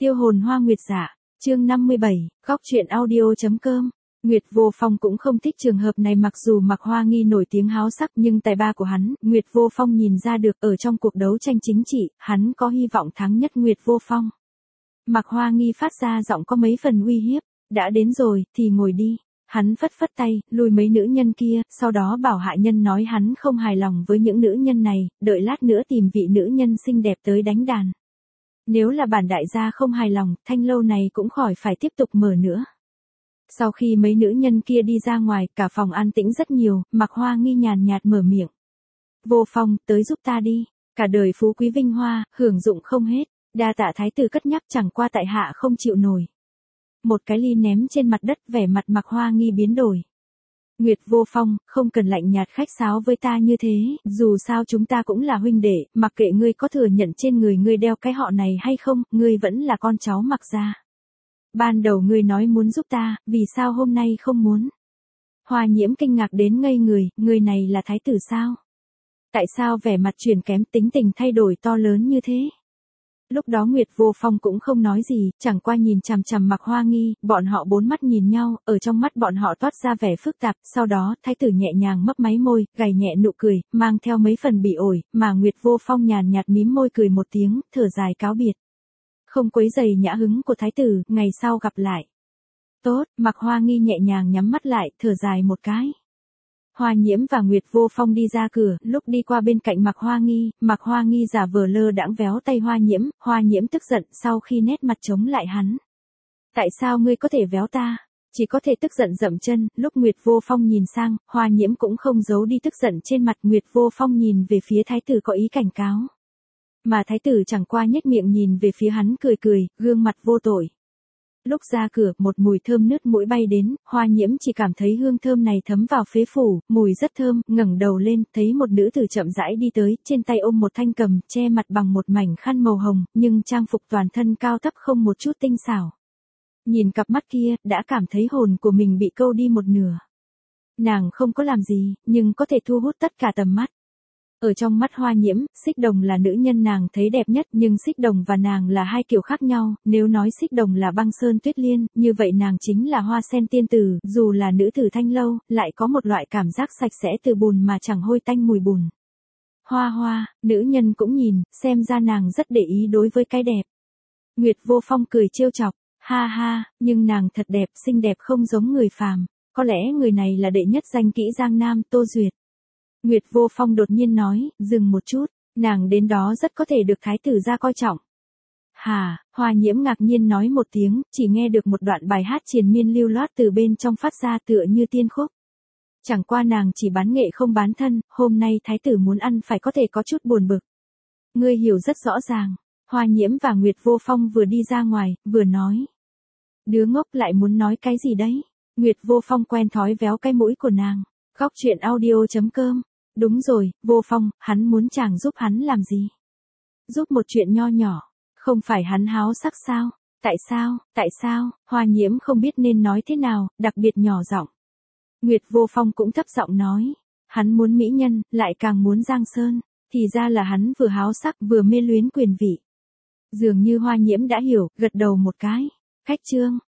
Tiêu hồn hoa nguyệt dạ, chương 57, góc truyện audio.com. Nguyệt Vô Phong cũng không thích trường hợp này, mặc dù Mạc Hoa Nghi nổi tiếng háo sắc nhưng tài ba của hắn, Nguyệt Vô Phong nhìn ra được ở trong cuộc đấu tranh chính trị, hắn có hy vọng thắng nhất Nguyệt Vô Phong. Mạc Hoa Nghi phát ra giọng có mấy phần uy hiếp, đã đến rồi, thì ngồi đi. Hắn phất phất tay, lùi mấy nữ nhân kia, sau đó bảo hạ nhân nói hắn không hài lòng với những nữ nhân này, đợi lát nữa tìm vị nữ nhân xinh đẹp tới đánh đàn. Nếu là bản đại gia không hài lòng, thanh lâu này cũng khỏi phải tiếp tục mở nữa. Sau khi mấy nữ nhân kia đi ra ngoài, cả phòng an tĩnh rất nhiều, Mạc Hoa Nghi nhàn nhạt mở miệng. Vô Phong, tới giúp ta đi, cả đời phú quý vinh hoa, hưởng dụng không hết, đa tạ thái tử cất nhắc, chẳng qua tại hạ không chịu nổi. Một cái ly ném trên mặt đất, vẻ mặt Mạc Hoa Nghi biến đổi. Nguyệt Vô Phong, không cần lạnh nhạt khách sáo với ta như thế, dù sao chúng ta cũng là huynh đệ, mặc kệ ngươi có thừa nhận trên người ngươi đeo cái họ này hay không, ngươi vẫn là con cháu Mạc gia. Ban đầu ngươi nói muốn giúp ta, vì sao hôm nay không muốn? Hoa Nhiễm kinh ngạc đến ngây người, người này là thái tử sao? Tại sao vẻ mặt chuyển kém, tính tình thay đổi to lớn như thế? Lúc đó Nguyệt Vô Phong cũng không nói gì, chẳng qua nhìn chằm chằm Mạc Hoa Nghi, bọn họ bốn mắt nhìn nhau, ở trong mắt bọn họ toát ra vẻ phức tạp, sau đó, thái tử nhẹ nhàng mấp máy môi, gầy nhẹ nụ cười, mang theo mấy phần bị ổi, mà Nguyệt Vô Phong nhàn nhạt mím môi cười một tiếng, thở dài cáo biệt. Không quấy rầy nhã hứng của thái tử, ngày sau gặp lại. Tốt, Mạc Hoa Nghi nhẹ nhàng nhắm mắt lại, thở dài một cái. Hoa Nhiễm và Nguyệt Vô Phong đi ra cửa, lúc đi qua bên cạnh Mạc Hoa Nghi giả vờ lơ đãng véo tay Hoa Nhiễm tức giận sau khi nét mặt chống lại hắn. Tại sao ngươi có thể véo ta? Chỉ có thể tức giận dậm chân, lúc Nguyệt Vô Phong nhìn sang, Hoa Nhiễm cũng không giấu đi tức giận trên mặt. Nguyệt Vô Phong nhìn về phía thái tử có ý cảnh cáo. Mà thái tử chẳng qua nhếch miệng nhìn về phía hắn cười cười, gương mặt vô tội. Lúc ra cửa, một mùi thơm nứt mũi bay đến, Hoa Nhiễm chỉ cảm thấy hương thơm này thấm vào phế phủ, mùi rất thơm, ngẩng đầu lên, thấy một nữ tử chậm rãi đi tới, trên tay ôm một thanh cầm, che mặt bằng một mảnh khăn màu hồng, nhưng trang phục toàn thân cao thấp không một chút tinh xảo. Nhìn cặp mắt kia, đã cảm thấy hồn của mình bị câu đi một nửa. Nàng không có làm gì, nhưng có thể thu hút tất cả tầm mắt. Ở trong mắt Hoa Nhiễm, Xích Đồng là nữ nhân nàng thấy đẹp nhất, nhưng Xích Đồng và nàng là hai kiểu khác nhau, nếu nói Xích Đồng là băng sơn tuyết liên, như vậy nàng chính là hoa sen tiên tử, dù là nữ tử thanh lâu, lại có một loại cảm giác sạch sẽ từ bùn mà chẳng hôi tanh mùi bùn. Hoa, nữ nhân cũng nhìn, xem ra nàng rất để ý đối với cái đẹp. Nguyệt Vô Phong cười trêu chọc, ha, nhưng nàng thật đẹp, xinh đẹp không giống người phàm, có lẽ người này là đệ nhất danh kỹ Giang Nam, Tô Duyệt. Nguyệt Vô Phong đột nhiên nói, dừng một chút, nàng đến đó rất có thể được thái tử gia coi trọng. Hà, Hoa Nhiễm ngạc nhiên nói một tiếng, chỉ nghe được một đoạn bài hát triền miên lưu loát từ bên trong phát ra tựa như tiên khúc. Chẳng qua nàng chỉ bán nghệ không bán thân, hôm nay thái tử muốn ăn phải có thể có chút buồn bực. Ngươi hiểu rất rõ ràng. Hoa Nhiễm và Nguyệt Vô Phong vừa đi ra ngoài, vừa nói. Đứa ngốc lại muốn nói cái gì đấy? Nguyệt Vô Phong quen thói véo cái mũi của nàng. Góc truyện audio.com. Đúng rồi, Vô Phong, hắn muốn chàng giúp hắn làm gì? Giúp một chuyện nho nhỏ, không phải hắn háo sắc sao? Tại sao? Hoa Nhiễm không biết nên nói thế nào, đặc biệt nhỏ giọng. Nguyệt Vô Phong cũng thấp giọng nói, hắn muốn mỹ nhân, lại càng muốn giang sơn, thì ra là hắn vừa háo sắc vừa mê luyến quyền vị. Dường như Hoa Nhiễm đã hiểu, gật đầu một cái. Khách trương,